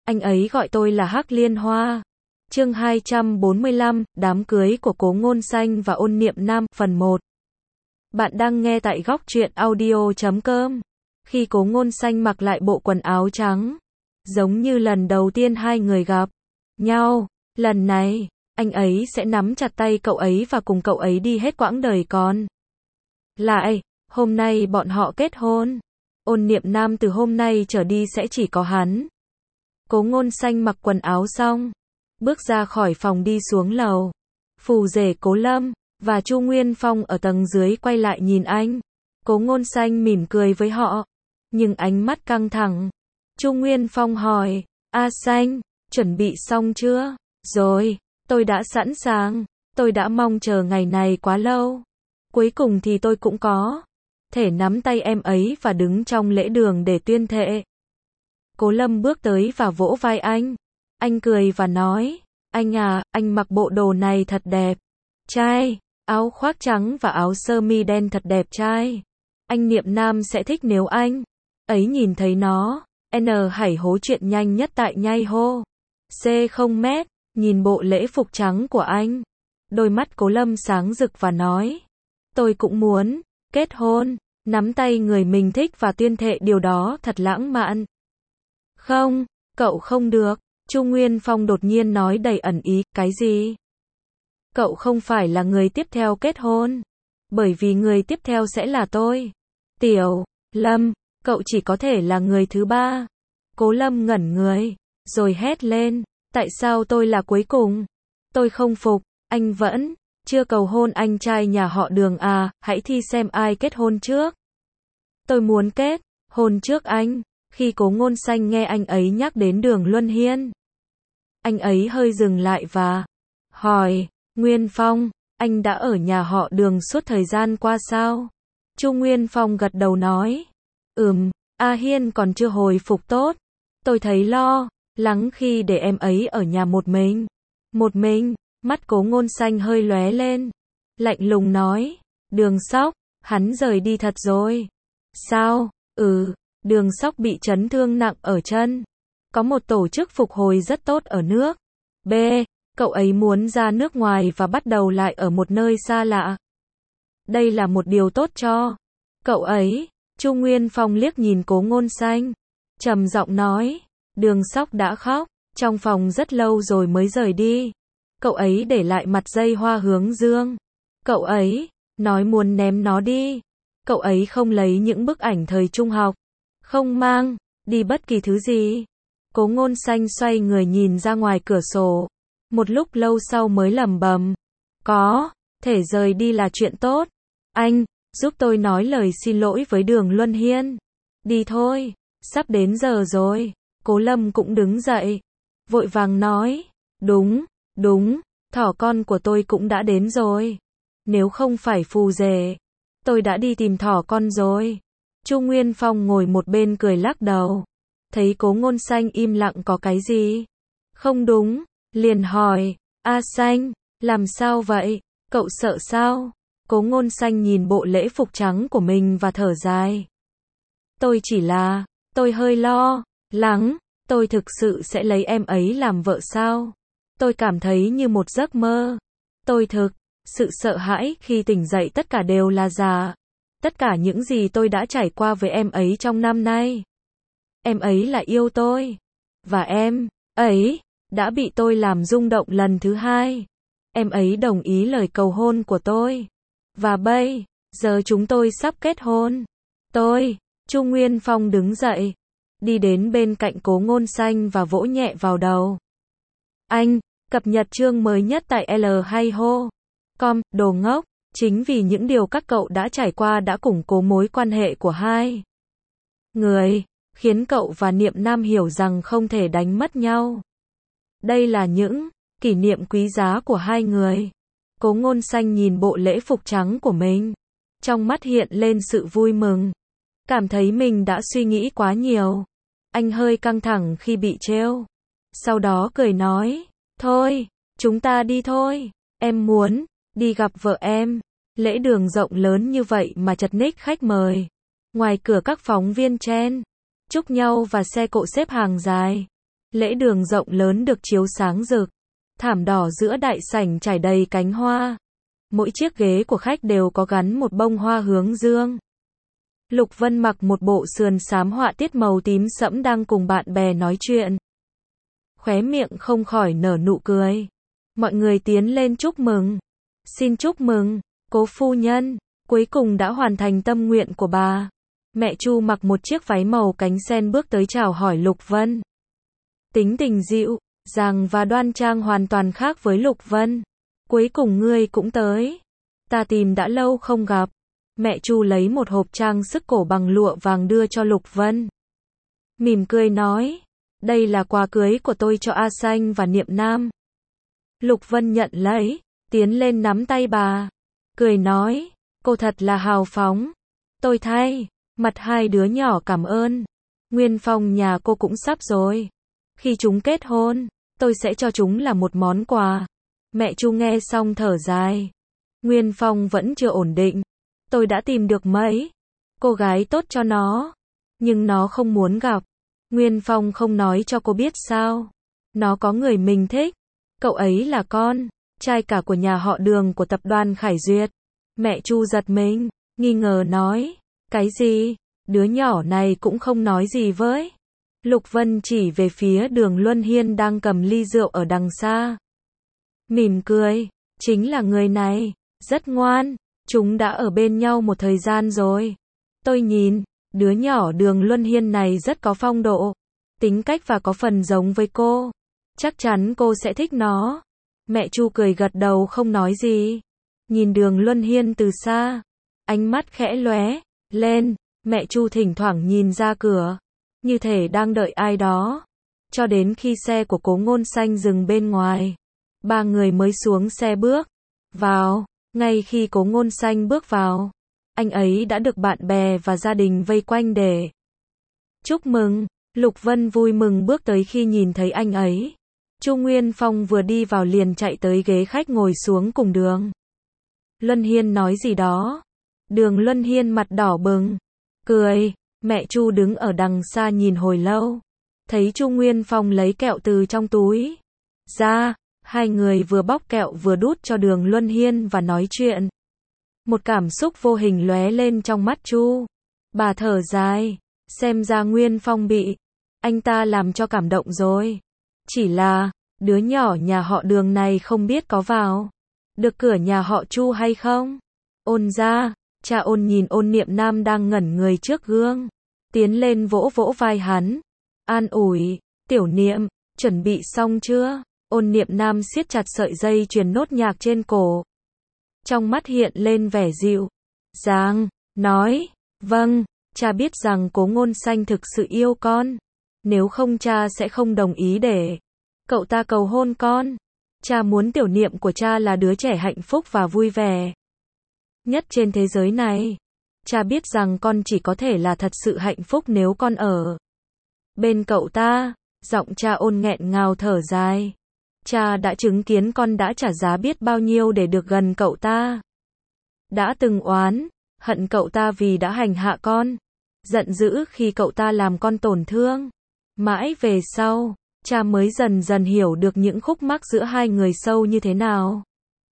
Anh ấy gọi tôi là Hắc Liên Hoa. Chương 245, đám cưới của Cố Ngôn Xanh và Ôn Niệm Nam, phần 1. Bạn đang nghe tại góc truyện audio.com. Khi Cố Ngôn Xanh mặc lại bộ quần áo trắng, giống như lần đầu tiên hai người gặp nhau, lần này, anh ấy sẽ nắm chặt tay cậu ấy và cùng cậu ấy đi hết quãng đời còn lại. Hôm nay bọn họ kết hôn. Ôn Niệm Nam từ hôm nay trở đi sẽ chỉ có hắn. Cố Ngôn Xanh mặc quần áo xong, bước ra khỏi phòng đi xuống lầu. Phù rể Cố Lâm và Chu Nguyên Phong ở tầng dưới quay lại nhìn anh. Cố Ngôn Xanh mỉm cười với họ, nhưng ánh mắt căng thẳng. Chu Nguyên Phong hỏi, A Xanh, chuẩn bị xong chưa? Rồi, tôi đã sẵn sàng. Tôi đã mong chờ ngày này quá lâu. Cuối cùng thì tôi cũng có thể nắm tay em ấy và đứng trong lễ đường để tuyên thệ. Cố Lâm bước tới và vỗ vai anh. Anh cười và nói, anh à, anh mặc bộ đồ này thật đẹp trai, áo khoác trắng và áo sơ mi đen thật đẹp trai. Anh Niệm Nam sẽ thích nếu anh ấy nhìn thấy nó. Hãy hố chuyện nhanh nhất tại nhai hô. C0 m, nhìn bộ lễ phục trắng của anh. Đôi mắt Cố Lâm sáng rực và nói, tôi cũng muốn kết hôn, nắm tay người mình thích và tuyên thệ điều đó thật lãng mạn. Không, cậu không được. Chu Nguyên Phong đột nhiên nói đầy ẩn ý, cái gì? Cậu không phải là người tiếp theo kết hôn, bởi vì người tiếp theo sẽ là tôi. Tiểu Lâm, cậu chỉ có thể là người thứ ba. Cố Lâm ngẩn người, rồi hét lên, tại sao tôi là cuối cùng? Tôi không phục, anh vẫn chưa cầu hôn anh trai nhà họ Đường à, hãy thi xem ai kết hôn trước. Tôi muốn kết hôn trước anh. Khi Cố Ngôn Xanh nghe anh ấy nhắc đến Đường Luân Hiên, anh ấy hơi dừng lại và hỏi, Nguyên Phong, anh đã ở nhà họ Đường suốt thời gian qua sao? Chu Nguyên Phong gật đầu nói, A Hiên còn chưa hồi phục tốt. Tôi thấy lo lắng khi để em ấy ở nhà một mình. Một mình, mắt Cố Ngôn Xanh hơi lóe lên, lạnh lùng nói, Đường Sóc, hắn rời đi thật rồi. Sao? Đường Sóc bị chấn thương nặng ở chân. Có một tổ chức phục hồi rất tốt ở nước B. Cậu ấy muốn ra nước ngoài và bắt đầu lại ở một nơi xa lạ. Đây là một điều tốt cho cậu ấy. Chu Nguyên Phong liếc nhìn Cố Ngôn Xanh, trầm giọng nói, Đường Sóc đã khóc trong phòng rất lâu rồi mới rời đi. Cậu ấy để lại mặt dây hoa hướng dương. Cậu ấy nói muốn ném nó đi. Cậu ấy không lấy những bức ảnh thời trung học, không mang đi bất kỳ thứ gì. Cố Ngôn Xanh xoay người nhìn ra ngoài cửa sổ, một lúc lâu sau mới lẩm bẩm, có thể rời đi là chuyện tốt. Anh giúp tôi nói lời xin lỗi với Đường Luân Hiên. Đi thôi, sắp đến giờ rồi. Cố Lâm cũng đứng dậy, vội vàng nói, đúng, thỏ con của tôi cũng đã đến rồi. Nếu không phải phù rể, tôi đã đi tìm thỏ con rồi. Chu Nguyên Phong ngồi một bên cười lắc đầu. Thấy Cố Ngôn Xanh im lặng có cái gì không đúng, liền hỏi, A Xanh, làm sao vậy? Cậu sợ sao? Cố Ngôn Xanh nhìn bộ lễ phục trắng của mình và thở dài. Tôi hơi lo lắng, tôi thực sự sẽ lấy em ấy làm vợ sao? Tôi cảm thấy như một giấc mơ. Tôi thực sự sợ hãi khi tỉnh dậy tất cả đều là giả. Tất cả những gì tôi đã trải qua với em ấy trong năm nay. Em ấy là yêu tôi. Và em ấy đã bị tôi làm rung động lần thứ hai. Em ấy đồng ý lời cầu hôn của tôi. Và bây giờ chúng tôi sắp kết hôn. Chu Nguyên Phong đứng dậy, đi đến bên cạnh Cố Ngôn Xanh và vỗ nhẹ vào đầu anh. Cập nhật chương mới nhất tại L2Ho.com, đồ ngốc. Chính vì những điều các cậu đã trải qua đã củng cố mối quan hệ của hai người, khiến cậu và Niệm Nam hiểu rằng không thể đánh mất nhau. Đây là những kỷ niệm quý giá của hai người. Cố Ngôn Xanh nhìn bộ lễ phục trắng của mình, trong mắt hiện lên sự vui mừng, cảm thấy mình đã suy nghĩ quá nhiều. Anh hơi căng thẳng khi bị trêu, sau đó cười nói, thôi, chúng ta đi thôi, em muốn đi gặp vợ em. Lễ đường rộng lớn như vậy mà chật ních khách mời. Ngoài cửa các phóng viên chen chúc nhau và xe cộ xếp hàng dài. Lễ đường rộng lớn được chiếu sáng rực. Thảm đỏ giữa đại sảnh trải đầy cánh hoa. Mỗi chiếc ghế của khách đều có gắn một bông hoa hướng dương. Lục Vân mặc một bộ sườn xám họa tiết màu tím sẫm đang cùng bạn bè nói chuyện. Khóe miệng không khỏi nở nụ cười. Mọi người tiến lên chúc mừng. Xin chúc mừng, cố phu nhân, cuối cùng đã hoàn thành tâm nguyện của bà. Mẹ Chu mặc một chiếc váy màu cánh sen bước tới chào hỏi Lục Vân. Tính tình dịu dàng và đoan trang hoàn toàn khác với Lục Vân. Cuối cùng ngươi cũng tới. Ta tìm đã lâu không gặp. Mẹ Chu lấy một hộp trang sức cổ bằng lụa vàng đưa cho Lục Vân. Mỉm cười nói, đây là quà cưới của tôi cho A Xanh và Niệm Nam. Lục Vân nhận lấy, tiến lên nắm tay bà. Cười nói, cô thật là hào phóng. Tôi thay mặt hai đứa nhỏ cảm ơn. Nguyên Phong nhà cô cũng sắp rồi. Khi chúng kết hôn, tôi sẽ cho chúng là một món quà. Mẹ Chu nghe xong thở dài. Nguyên Phong vẫn chưa ổn định. Tôi đã tìm được mấy cô gái tốt cho nó, nhưng nó không muốn gặp. Nguyên Phong không nói cho cô biết sao. Nó có người mình thích. Cậu ấy là con trai cả của nhà họ Đường của tập đoàn Khải Duyệt. Mẹ Chu giật mình, nghi ngờ nói, cái gì? Đứa nhỏ này cũng không nói gì với. Lục Vân chỉ về phía Đường Luân Hiên đang cầm ly rượu ở đằng xa. Mỉm cười, chính là người này, rất ngoan, chúng đã ở bên nhau một thời gian rồi. Tôi nhìn, đứa nhỏ Đường Luân Hiên này rất có phong độ, tính cách và có phần giống với cô. Chắc chắn cô sẽ thích nó. Mẹ Chu cười gật đầu không nói gì. Nhìn Đường Luân Hiên từ xa, ánh mắt khẽ lóe lên. Mẹ Chu thỉnh thoảng nhìn ra cửa, như thể đang đợi ai đó. Cho đến khi xe của Cố Ngôn Xanh dừng bên ngoài, ba người mới xuống xe bước vào. Ngay khi Cố Ngôn Xanh bước vào, anh ấy đã được bạn bè và gia đình vây quanh để chúc mừng. Lục Vân vui mừng bước tới khi nhìn thấy anh ấy. Chu Nguyên Phong vừa đi vào liền chạy tới ghế khách ngồi xuống cùng Đường Luân Hiên nói gì đó. Đường Luân Hiên mặt đỏ bừng, cười. Mẹ Chu đứng ở đằng xa nhìn hồi lâu. Thấy Chu Nguyên Phong lấy kẹo từ trong túi ra. Hai người vừa bóc kẹo vừa đút cho Đường Luân Hiên và nói chuyện. Một cảm xúc vô hình lóe lên trong mắt Chu. Bà thở dài, xem ra Nguyên Phong bị anh ta làm cho cảm động rồi. Chỉ là, đứa nhỏ nhà họ Đường này không biết có vào được cửa nhà họ Chu hay không. Ôn ra, cha Ôn nhìn Ôn Niệm Nam đang ngẩn người trước gương, tiến lên vỗ vỗ vai hắn, an ủi, Tiểu Niệm, chuẩn bị xong chưa? Ôn Niệm Nam siết chặt sợi dây chuyền nốt nhạc trên cổ. Trong mắt hiện lên vẻ dịu dàng, nói, vâng, cha biết rằng Cố Ngôn Xanh thực sự yêu con. Nếu không cha sẽ không đồng ý để cậu ta cầu hôn con. Cha muốn Tiểu Niệm của cha là đứa trẻ hạnh phúc và vui vẻ nhất trên thế giới này. Cha biết rằng con chỉ có thể là thật sự hạnh phúc nếu con ở bên cậu ta. Giọng cha Ôn nghẹn ngào thở dài. Cha đã chứng kiến con đã trả giá biết bao nhiêu để được gần cậu ta. Đã từng oán hận cậu ta vì đã hành hạ con, giận dữ khi cậu ta làm con tổn thương. Mãi về sau, cha mới dần dần hiểu được những khúc mắc giữa hai người sâu như thế nào.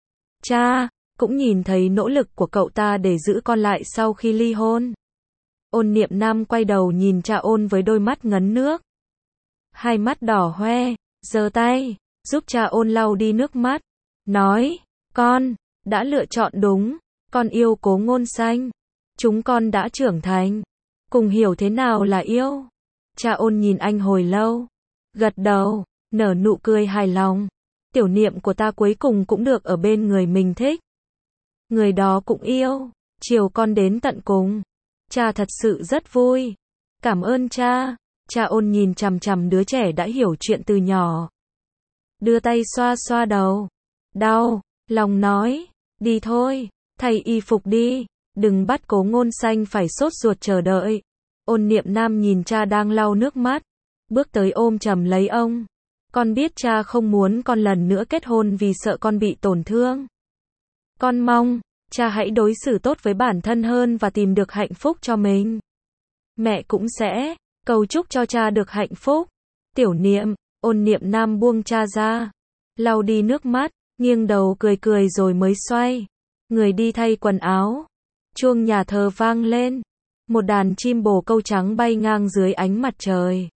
Cha cũng nhìn thấy nỗ lực của cậu ta để giữ con lại sau khi ly hôn. Ôn Niệm Nam quay đầu nhìn cha Ôn với đôi mắt ngấn nước. Hai mắt đỏ hoe, giơ tay giúp cha Ôn lau đi nước mắt, nói, con đã lựa chọn đúng, con yêu Cố Ngôn Xanh. Chúng con đã trưởng thành, cùng hiểu thế nào là yêu. Cha Ôn nhìn anh hồi lâu, gật đầu, nở nụ cười hài lòng. Tiểu Niệm của ta cuối cùng cũng được ở bên người mình thích. Người đó cũng yêu, chiều con đến tận cùng. Cha thật sự rất vui. Cảm ơn cha. Cha Ôn nhìn chằm chằm đứa trẻ đã hiểu chuyện từ nhỏ. Đưa tay xoa xoa đầu. Đau, lòng nói, đi thôi, thay y phục đi, đừng bắt Cố Ngôn Xanh phải sốt ruột chờ đợi. Ôn Niệm Nam nhìn cha đang lau nước mắt, bước tới ôm chầm lấy ông. Con biết cha không muốn con lần nữa kết hôn vì sợ con bị tổn thương. Con mong, cha hãy đối xử tốt với bản thân hơn và tìm được hạnh phúc cho mình. Mẹ cũng sẽ cầu chúc cho cha được hạnh phúc. Tiểu Niệm, Ôn Niệm Nam buông cha ra, lau đi nước mắt, nghiêng đầu cười cười rồi mới xoay người đi thay quần áo. Chuông nhà thờ vang lên, một đàn chim bồ câu trắng bay ngang dưới ánh mặt trời.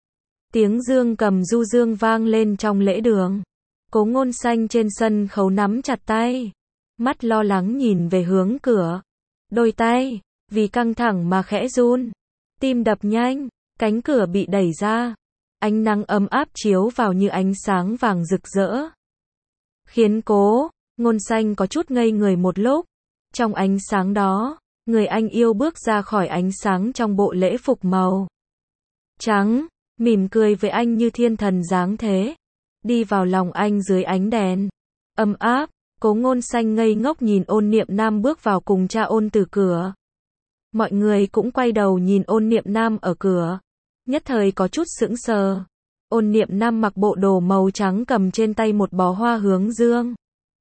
Tiếng dương cầm du dương vang lên trong lễ đường. Cố Ngôn Xanh trên sân khấu nắm chặt tay, mắt lo lắng nhìn về hướng cửa. Đôi tay, vì căng thẳng mà khẽ run, tim đập nhanh, cánh cửa bị đẩy ra. Ánh nắng ấm áp chiếu vào như ánh sáng vàng rực rỡ, khiến Cố Ngôn Xanh có chút ngây người một lúc. Trong ánh sáng đó, người anh yêu bước ra khỏi ánh sáng trong bộ lễ phục màu trắng, mỉm cười với anh như thiên thần dáng thế, đi vào lòng anh dưới ánh đèn ấm áp. Cố Ngôn Xanh ngây ngốc nhìn Ôn Niệm Nam bước vào cùng cha Ôn từ cửa. Mọi người cũng quay đầu nhìn Ôn Niệm Nam ở cửa, nhất thời có chút sững sờ. Ôn Niệm Nam mặc bộ đồ màu trắng, cầm trên tay một bó hoa hướng dương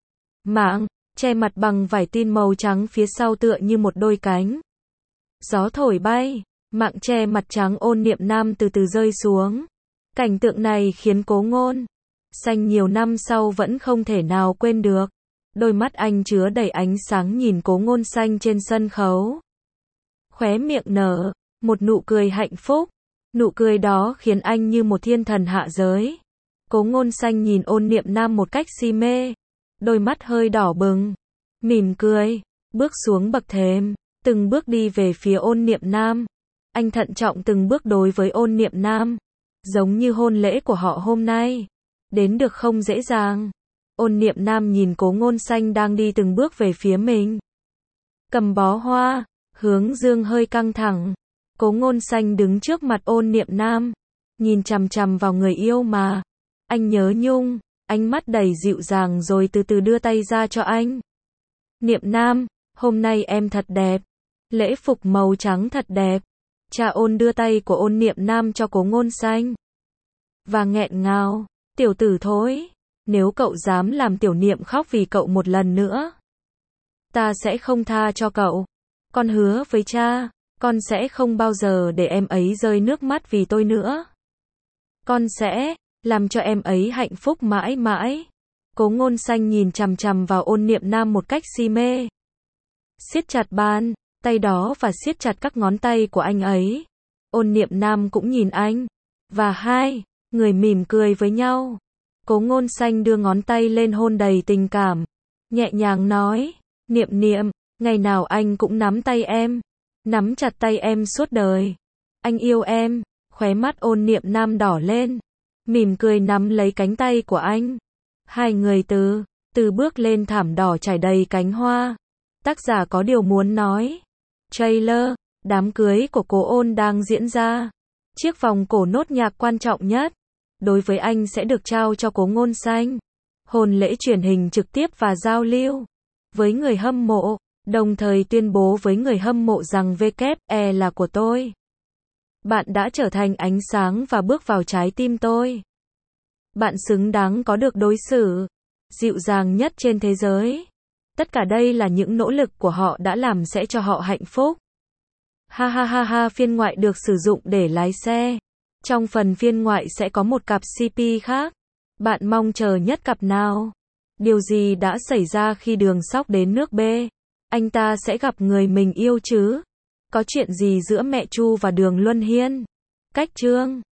mạng, che mặt bằng vải tin màu trắng, phía sau tựa như một đôi cánh. Gió thổi bay, mạng che mặt trắng Ôn Niệm Nam từ từ rơi xuống. Cảnh tượng này khiến Cố Ngôn Xanh nhiều năm sau vẫn không thể nào quên được. Đôi mắt anh chứa đầy ánh sáng nhìn Cố Ngôn Xanh trên sân khấu. Khóe miệng nở một nụ cười hạnh phúc. Nụ cười đó khiến anh như một thiên thần hạ giới. Cố Ngôn Xanh nhìn Ôn Niệm Nam một cách si mê, đôi mắt hơi đỏ bừng, mỉm cười, bước xuống bậc thềm, từng bước đi về phía Ôn Niệm Nam. Anh thận trọng từng bước đối với Ôn Niệm Nam, giống như hôn lễ của họ hôm nay đến được không dễ dàng. Ôn Niệm Nam nhìn Cố Ngôn Xanh đang đi từng bước về phía mình, cầm bó hoa, hướng dương hơi căng thẳng. Cố Ngôn Xanh đứng trước mặt Ôn Niệm Nam, nhìn chằm chằm vào người yêu mà anh nhớ nhung, ánh mắt đầy dịu dàng rồi từ từ đưa tay ra cho anh. Niệm Nam, hôm nay em thật đẹp, lễ phục màu trắng thật đẹp. Cha Ôn đưa tay của Ôn Niệm Nam cho Cố Ngôn Xanh và nghẹn ngào, tiểu tử thối, nếu cậu dám làm tiểu Niệm khóc vì cậu một lần nữa, ta sẽ không tha cho cậu. Con hứa với cha, con sẽ không bao giờ để em ấy rơi nước mắt vì tôi nữa. Con sẽ làm cho em ấy hạnh phúc mãi mãi. Cố Ngôn Xanh nhìn chằm chằm vào Ôn Niệm Nam một cách si mê, siết chặt bàn tay đó và siết chặt các ngón tay của anh ấy. Ôn Niệm Nam cũng nhìn anh, và hai người mỉm cười với nhau. Cố Ngôn Xanh đưa ngón tay lên hôn đầy tình cảm, nhẹ nhàng nói, Niệm Niệm, ngày nào anh cũng nắm tay em, nắm chặt tay em suốt đời. Anh yêu em. Khóe mắt Ôn Niệm Nam đỏ lên, mỉm cười nắm lấy cánh tay của anh. Hai người từ từ bước lên thảm đỏ trải đầy cánh hoa. Tác giả có điều muốn nói. Trailer, đám cưới của Cố Ôn đang diễn ra. Chiếc vòng cổ nốt nhạc quan trọng nhất đối với anh sẽ được trao cho Cố Ngôn Xanh. Hôn lễ truyền hình trực tiếp và giao lưu với người hâm mộ, đồng thời tuyên bố với người hâm mộ rằng WE là của tôi. Bạn đã trở thành ánh sáng và bước vào trái tim tôi. Bạn xứng đáng có được đối xử dịu dàng nhất trên thế giới. Tất cả đây là những nỗ lực của họ đã làm sẽ cho họ hạnh phúc. Ha ha ha ha. Phiên ngoại được sử dụng để lái xe. Trong phần phiên ngoại sẽ có một cặp CP khác. Bạn mong chờ nhất cặp nào? Điều gì đã xảy ra khi Đường Sóc đến nước B? Anh ta sẽ gặp người mình yêu chứ? Có chuyện gì giữa mẹ Chu và Đường Luân Hiên? Cách chương